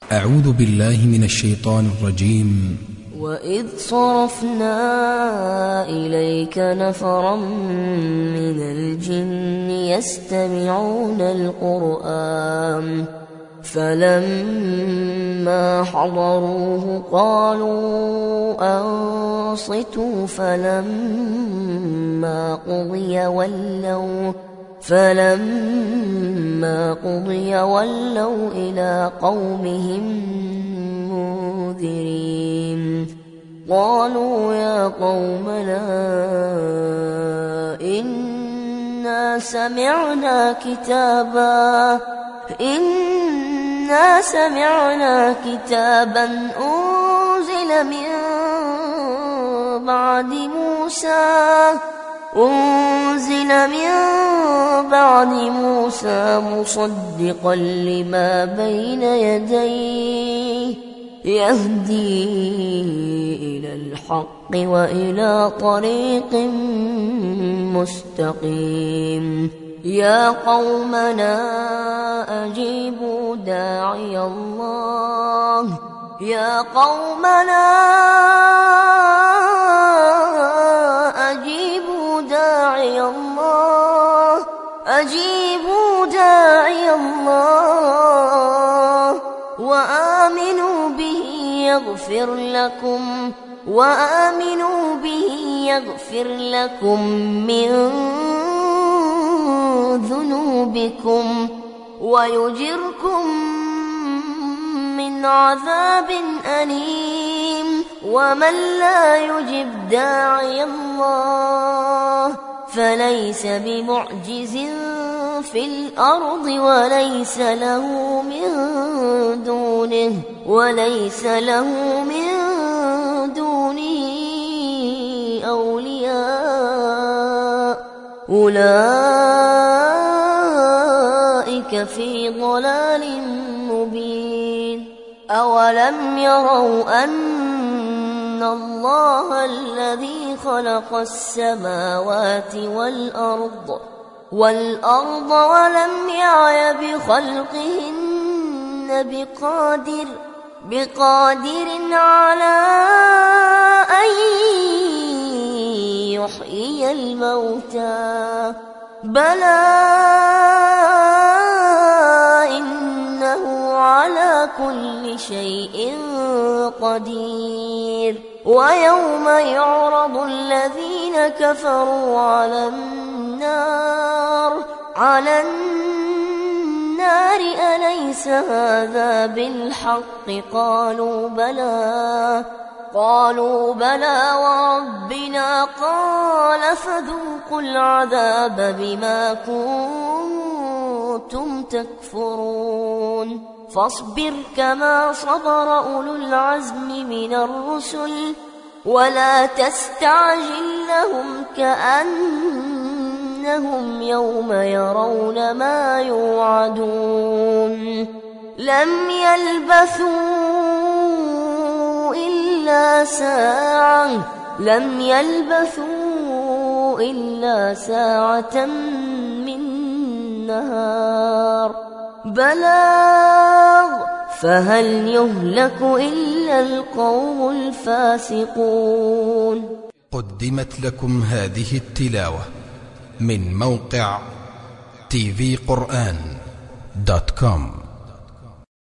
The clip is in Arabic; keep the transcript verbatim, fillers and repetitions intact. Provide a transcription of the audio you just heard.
أعوذ بالله من الشيطان الرجيم. وإذ صرفنا إليك نفرا من الجن يستمعون القرآن فلما حضروه قالوا أنصتوا فلما قضي ولوا فلما قضي ولوا إلى قومهم منذرين. قالوا يا قومنا إنا سمعنا كتابا إنا سمعنا كتابا أنزل من بعد موسى أنزل من بعد موسى مصدقا لما بين يديه يهدي إلى الحق وإلى طريق مستقيم. يا قومنا أجيبوا داعي الله يا قومنا أجيبوا داعي الله أجيبوا داعي الله وآمنوا به يغفر لكم وآمنوا به يغفر لكم من ذنوبكم ويجركم من عذاب أليم. ومن لا يجب داعي الله فليس بمعجز في الأرض وليس له من دونه وليس له من دونه أولياء أولئك في ضلال مبين. أولم يروا أن الله الذي خلق السماوات والأرض والأرض ولم يعي بخلقهن بقادر بقادر على أن يحيي الموتى بلى إنه على كل شيء قدير. ويوم يعرض الذين كفروا على النار على النار أليس هذا بالحق قالوا بلى قالوا بلى وربنا قال فذوقوا العذاب بما كنتم تكفرون. فاصبر كما صبر أولو العزم من الرسل ولا تستعجل لهم كأنهم يوم يرون ما يوعدون. لم يلبثوا إلا ساعة لم يلبثوا إلا ساعة من نهار بلاغ فهل يهلك إلا القوم الفاسقون. قدمت لكم هذه التلاوة من موقع تي في قرآن دوت كوم.